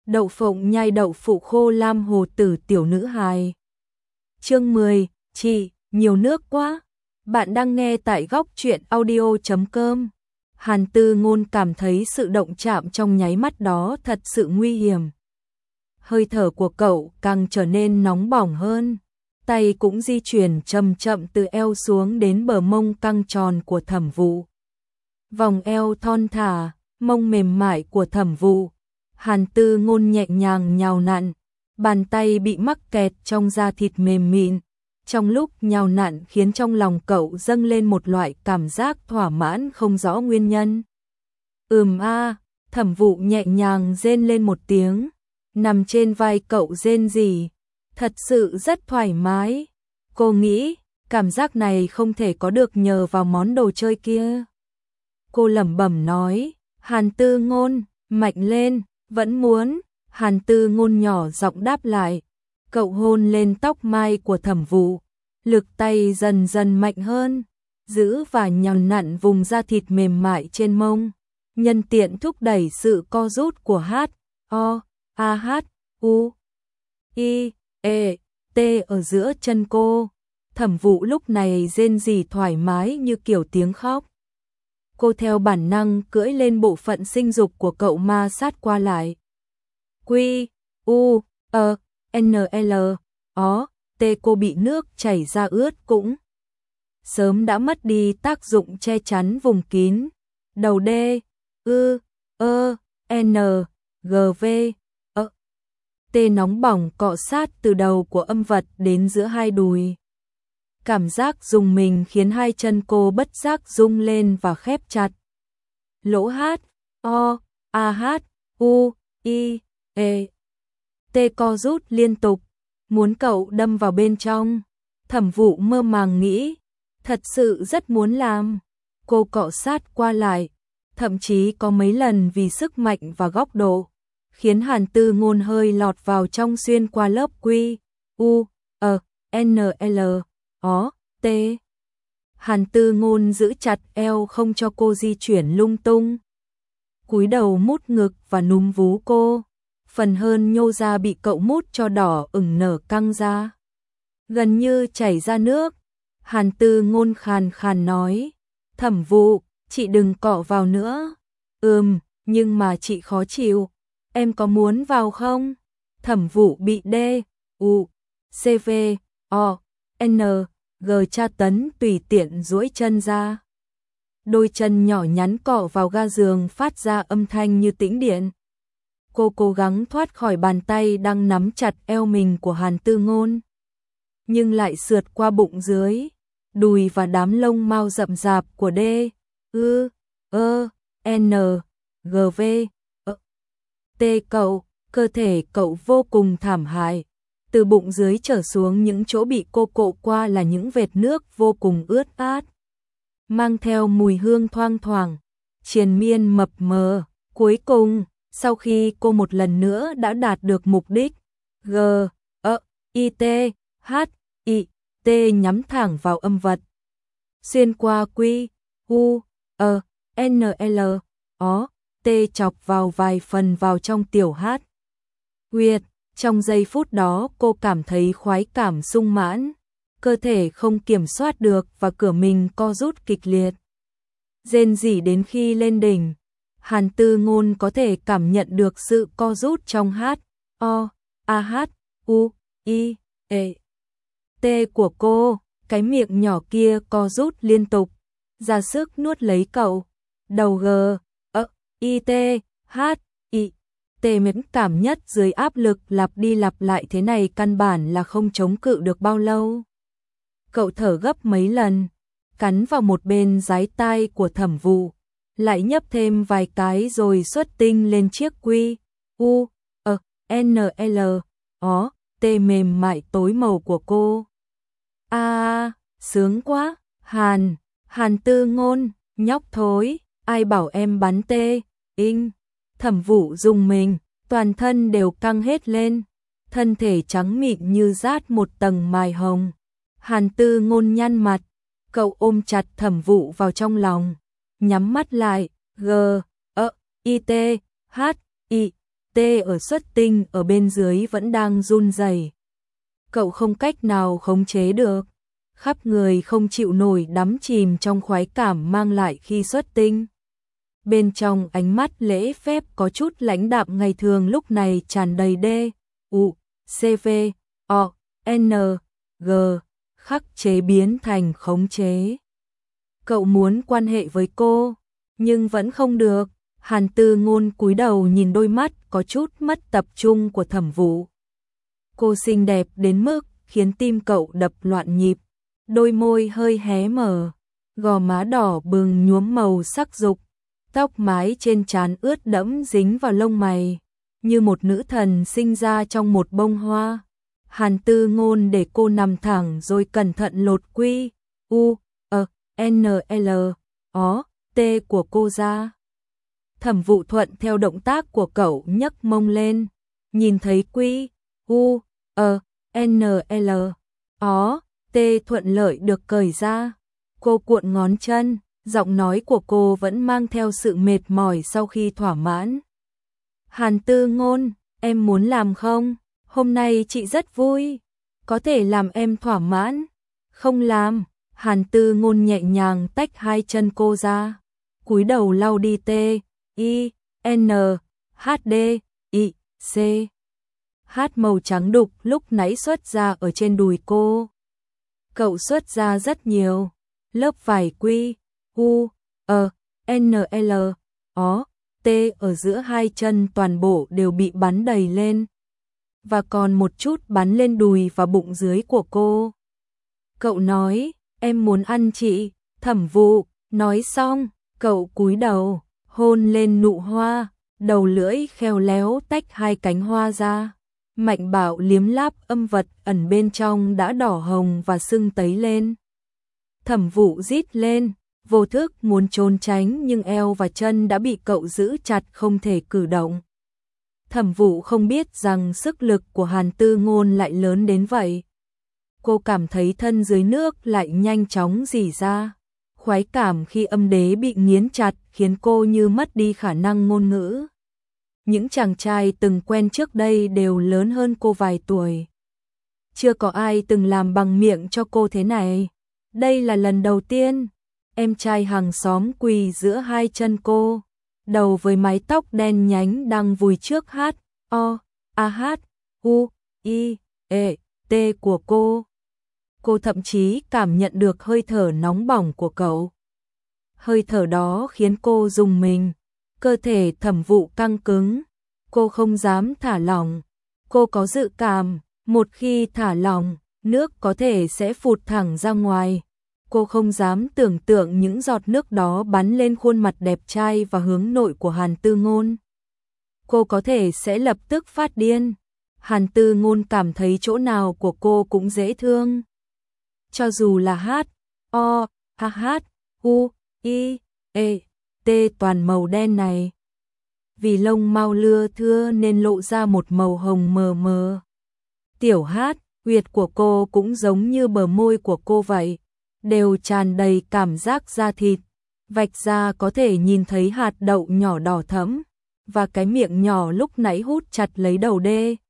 Đậu phộng nhai đậu phụ khô lam hồ tử tiểu nữ hài. Chương 10, chị, nhiều nước quá. Bạn đang nghe tại góc truyện audio.com. Hàn Tư Ngôn cảm thấy sự động chạm trong nháy mắt đó thật sự nguy hiểm. Hơi thở của cậu càng trở nên nóng bỏng hơn. Tay cũng di chuyển chậm chậm từ eo xuống đến bờ mông căng tròn của Thẩm Vụ. Vòng eo thon thả, mông mềm mại của Thẩm Vụ. Hàn Tư Ngôn nhẹ nhàng nhào nặn, bàn tay bị mắc kẹt trong da thịt mềm mịn. Trong lúc nhào nặn khiến trong lòng cậu dâng lên một loại cảm giác thỏa mãn không rõ nguyên nhân. Thẩm Vụ nhẹ nhàng rên lên một tiếng, nằm trên vai cậu rên rỉ, thật sự rất thoải mái. Cô nghĩ, cảm giác này không thể có được nhờ vào món đồ chơi kia. Cô lẩm bẩm nói, Hàn Tư Ngôn, mạnh lên, vẫn muốn. Hàn Tư Ngôn nhỏ giọng đáp lại. Cậu hôn lên tóc mai của Thẩm Vụ, lực tay dần dần mạnh hơn, giữ và nhào nặn vùng da thịt mềm mại trên mông, nhân tiện thúc đẩy sự co rút của H-O-A-H-U-I-E-T ở giữa chân cô. Thẩm Vụ lúc này rên rỉ thoải mái như kiểu tiếng khóc. Cô theo bản năng cưỡi lên bộ phận sinh dục của cậu ma sát qua lại. Q-U-E-N-L-O-T cô bị nước chảy ra ướt cũng sớm đã mất đi tác dụng che chắn vùng kín. Đầu D, Ư, Ơ, N, G, V, Ơ. T nóng bỏng cọ sát từ đầu của âm vật đến giữa hai đùi. Cảm giác rùng mình khiến hai chân cô bất giác rung lên và khép chặt. Lỗ H, O, A, H, U, I, E. T co rút liên tục, muốn cậu đâm vào bên trong. Thẩm Vụ mơ màng nghĩ, thật sự rất muốn làm. Cô cọ sát qua lại, thậm chí có mấy lần vì sức mạnh và góc độ, khiến Hàn Tư Ngôn hơi lọt vào trong xuyên qua lớp Q, U, E, N, L, O, T. Hàn Tư Ngôn giữ chặt eo không cho cô di chuyển lung tung. Cúi đầu mút ngực và núm vú cô. Phần hơn nhô ra bị cậu mút cho đỏ ửng nở căng ra, gần như chảy ra nước. Hàn Tư Ngôn khàn khàn nói, Thẩm Vụ, chị đừng cọ vào nữa. Nhưng mà chị khó chịu, em có muốn vào không? Thẩm Vụ bị D, U, C, V, O, N, G tra tấn tùy tiện duỗi chân ra. Đôi chân nhỏ nhắn cọ vào ga giường phát ra âm thanh như tĩnh điện. Cô cố gắng thoát khỏi bàn tay đang nắm chặt eo mình của Hàn Tư Ngôn, nhưng lại sượt qua bụng dưới, đùi và đám lông mao rậm rạp của D, Ư, Ơ, N, G, V, Ơ. T cậu, cơ thể cậu vô cùng thảm hại. Từ bụng dưới trở xuống những chỗ bị cô cộ qua là những vệt nước vô cùng ướt át, mang theo mùi hương thoang thoảng, triền miên mập mờ. Cuối cùng, sau khi cô một lần nữa đã đạt được mục đích, G, E, I, T, H, I, T nhắm thẳng vào âm vật, xuyên qua Q, U, E, N, L, O, T chọc vào vài phần vào trong tiểu hát. Huyệt, trong giây phút đó cô cảm thấy khoái cảm sung mãn, cơ thể không kiểm soát được và cửa mình co rút kịch liệt. Rên rỉ đến khi lên đỉnh, Hàn Tư Ngôn có thể cảm nhận được sự co rút trong H, O, A, H, U, I, E, T của cô. Cái miệng nhỏ kia co rút liên tục, ra sức nuốt lấy cậu. Đầu G, E, I, T, H, I, T mẫn cảm nhất dưới áp lực lặp đi lặp lại thế này căn bản là không chống cự được bao lâu. Cậu thở gấp mấy lần, cắn vào một bên dái tai của Thẩm Vụ, lại nhấp thêm vài cái rồi xuất tinh lên chiếc Q, U, E, N, L, O, T mềm mại tối màu của cô. Sướng quá. Hàn Tư Ngôn, nhóc thối, ai bảo em bắn tê, Thẩm Vụ rùng mình, toàn thân đều căng hết lên, thân thể trắng mịn như dát một tầng mài hồng. Hàn Tư Ngôn nhăn mặt, cậu ôm chặt Thẩm Vụ vào trong lòng, nhắm mắt lại, G, E, I, T, H, I, T tê ở xuất tinh ở bên dưới vẫn đang run rẩy. Cậu không cách nào khống chế được, khắp người không chịu nổi đắm chìm trong khoái cảm mang lại khi xuất tinh. Bên trong ánh mắt lễ phép có chút lãnh đạm ngày thường lúc này tràn đầy D-U-C-V-O-N-G, khắc chế biến thành khống chế. Cậu muốn quan hệ với cô, nhưng vẫn không được. Hàn Tư Ngôn cúi đầu nhìn đôi mắt có chút mất tập trung của Thẩm Vũ. Cô xinh đẹp đến mức khiến tim cậu đập loạn nhịp, đôi môi hơi hé mở, gò má đỏ bừng nhuốm màu sắc dục, tóc mái trên trán ướt đẫm dính vào lông mày, như một nữ thần sinh ra trong một bông hoa. Hàn Tư Ngôn để cô nằm thẳng rồi cẩn thận lột quy U-N-L-O-T của cô ra. Thẩm Vũ thuận theo động tác của cậu nhấc mông lên, nhìn thấy quy U-N-L-O-T thuận lợi được cởi ra. Cô cuộn ngón chân, giọng nói của cô vẫn mang theo sự mệt mỏi sau khi thỏa mãn. Hàn Tư Ngôn, em muốn làm không? Hôm nay chị rất vui, có thể làm em thỏa mãn. Không làm. Hàn Tư Ngôn nhẹ nhàng tách hai chân cô ra, cúi đầu lau đi T-I-N-H-D-I-C. Hát màu trắng đục lúc nãy xuất ra ở trên đùi cô. Cậu xuất ra rất nhiều, lớp vải quy U-N-L-O-T ở giữa hai chân toàn bộ đều bị bắn đầy lên, và còn một chút bắn lên đùi và bụng dưới của cô. Cậu nói, em muốn ăn chị. Thẩm Vũ nói xong, cậu cúi đầu, hôn lên nụ hoa, đầu lưỡi khéo léo tách hai cánh hoa ra. Mạnh bạo liếm láp âm vật ẩn bên trong đã đỏ hồng và sưng tấy lên. Thẩm Vũ rít lên, vô thức muốn trốn tránh nhưng eo và chân đã bị cậu giữ chặt không thể cử động. Thẩm Vũ không biết rằng sức lực của Hàn Tư Ngôn lại lớn đến vậy. Cô cảm thấy thân dưới nước lại nhanh chóng rỉ ra. Khoái cảm khi âm đế bị nghiến chặt khiến cô như mất đi khả năng ngôn ngữ. Những chàng trai từng quen trước đây đều lớn hơn cô vài tuổi. Chưa có ai từng làm bằng miệng cho cô thế này. Đây là lần đầu tiên. Em trai hàng xóm quỳ giữa hai chân cô, đầu với mái tóc đen nhánh đang vùi trước H-O-A-H-U-I-E-T của cô. Cô thậm chí cảm nhận được hơi thở nóng bỏng của cậu. Hơi thở đó khiến cô rùng mình, cơ thể Thẩm Vũ căng cứng. Cô không dám thả lỏng. Cô có dự cảm, một khi thả lỏng, nước có thể sẽ phụt thẳng ra ngoài. Cô không dám tưởng tượng những giọt nước đó bắn lên khuôn mặt đẹp trai và hướng nội của Hàn Tư Ngôn. Cô có thể sẽ lập tức phát điên. Hàn Tư Ngôn cảm thấy chỗ nào của cô cũng dễ thương. Cho dù là H-O-H-U-I-E-T toàn màu đen này. Vì lông mau lưa thưa nên lộ ra một màu hồng mờ mờ. Tiểu Hát, huyệt của cô cũng giống như bờ môi của cô vậy, đều tràn đầy cảm giác da thịt, vạch ra có thể nhìn thấy hạt đậu nhỏ đỏ thẫm, và cái miệng nhỏ lúc nãy hút chặt lấy đầu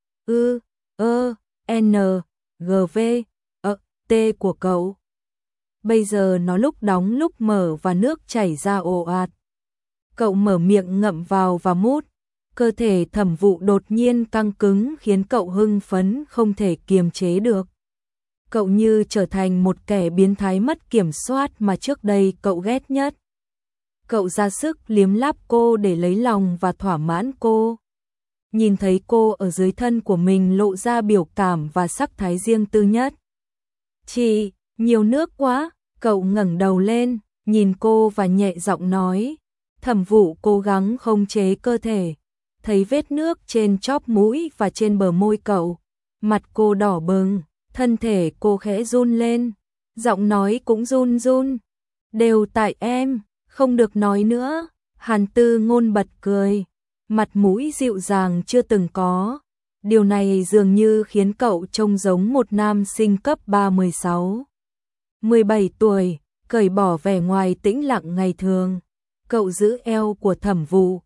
D-U-E-N-G-V-T của cậu. Bây giờ nó lúc đóng lúc mở và nước chảy ra ồ ạt. Cậu mở miệng ngậm vào và mút, cơ thể Thẩm Vũ đột nhiên căng cứng khiến cậu hưng phấn không thể kiềm chế được. Cậu như trở thành một kẻ biến thái mất kiểm soát mà trước đây cậu ghét nhất. Cậu ra sức liếm láp cô để lấy lòng và thỏa mãn cô. Nhìn thấy cô ở dưới thân của mình lộ ra biểu cảm và sắc thái riêng tư nhất. Chị, nhiều nước quá. Cậu ngẩng đầu lên, nhìn cô và nhẹ giọng nói. Thẩm Vũ cố gắng khống chế cơ thể, thấy vết nước trên chóp mũi và trên bờ môi cậu. Mặt cô đỏ bừng, thân thể cô khẽ run lên, giọng nói cũng run run. Đều tại em, không được nói nữa. Hàn Tư Ngôn bật cười, mặt mũi dịu dàng chưa từng có. Điều này dường như khiến cậu trông giống một nam sinh cấp 3-16, 17 tuổi, cởi bỏ vẻ ngoài tĩnh lặng ngày thường. Cậu giữ eo của Thẩm Vũ,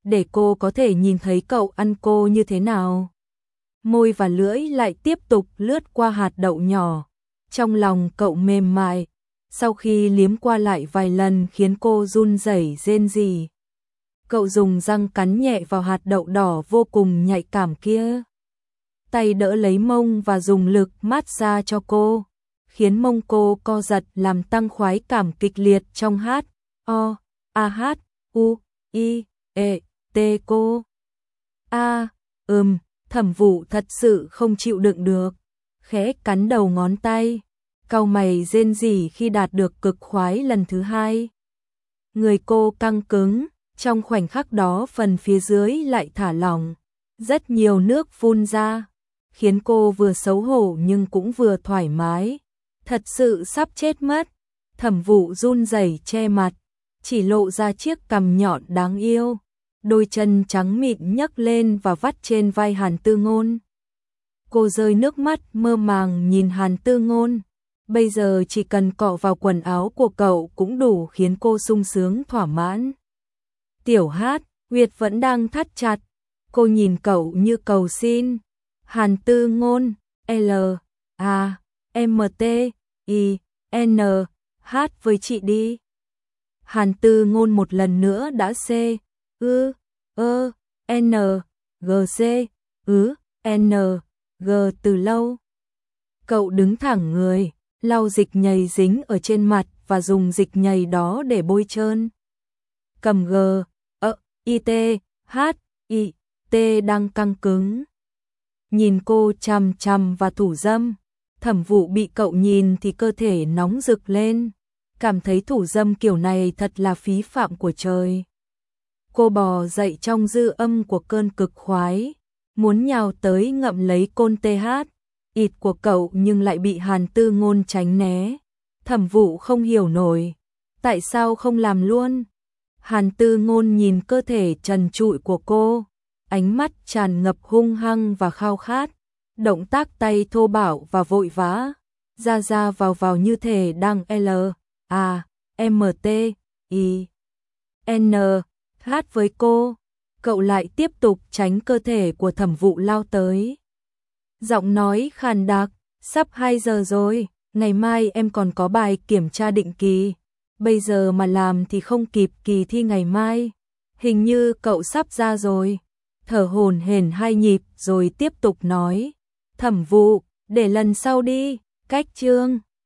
để cô có thể nhìn thấy cậu ăn cô như thế nào. Môi và lưỡi lại tiếp tục lướt qua hạt đậu nhỏ. Trong lòng cậu mềm mại, sau khi liếm qua lại vài lần khiến cô run rẩy rên rỉ. Cậu dùng răng cắn nhẹ vào hạt đậu đỏ vô cùng nhạy cảm kia. Tay đỡ lấy mông và dùng lực mát xa cho cô, khiến mông cô co giật làm tăng khoái cảm kịch liệt trong hát, o, a hát, u, i, e, t cô. A, Thẩm Vũ thật sự không chịu đựng được, khẽ cắn đầu ngón tay, cau mày rên rỉ khi đạt được cực khoái lần thứ hai. Người cô căng cứng, trong khoảnh khắc đó phần phía dưới lại thả lỏng, rất nhiều nước phun ra, khiến cô vừa xấu hổ nhưng cũng vừa thoải mái. Thật sự sắp chết mất. Thẩm Vũ run rẩy che mặt, chỉ lộ ra chiếc cằm nhọn đáng yêu, đôi chân trắng mịn nhấc lên và vắt trên vai Hàn Tư Ngôn. Cô rơi nước mắt mơ màng nhìn Hàn Tư Ngôn, bây giờ chỉ cần cọ vào quần áo của cậu cũng đủ khiến cô sung sướng thỏa mãn. Tiểu Hát, Nguyệt vẫn đang thắt chặt, cô nhìn cậu như cầu xin. Hàn Tư Ngôn, L, A, M, T, I, N, hát với chị đi. Hàn Tư Ngôn một lần nữa đã C, ư, ơ, N, G, C, N, G từ lâu. Cậu đứng thẳng người, lau dịch nhầy dính ở trên mặt và dùng dịch nhầy đó để bôi trơn. Cầm G, I, T, H, I, T đang căng cứng. Nhìn cô chằm chằm và thủ dâm. Thẩm Vũ bị cậu nhìn thì cơ thể nóng rực lên, cảm thấy thủ dâm kiểu này thật là phí phạm của trời. Cô bò dậy trong dư âm của cơn cực khoái, muốn nhào tới ngậm lấy côn TH, ịt của cậu nhưng lại bị Hàn Tư Ngôn tránh né. Thẩm Vũ không hiểu nổi, tại sao không làm luôn? Hàn Tư Ngôn nhìn cơ thể trần trụi của cô, ánh mắt tràn ngập hung hăng và khao khát. Động tác tay thô bạo và vội vã, ra ra vào như thể đang L, A, M, T, I, N, hát với cô. Cậu lại tiếp tục tránh cơ thể của Thẩm Vũ lao tới. Giọng nói khàn đặc, sắp 2 giờ rồi, ngày mai em còn có bài kiểm tra định kỳ. Bây giờ mà làm thì không kịp kỳ thi ngày mai. Hình như cậu sắp ra rồi. Thở hổn hển 2 nhịp rồi tiếp tục nói. Thẩm Vũ, để lần sau đi, cách chương.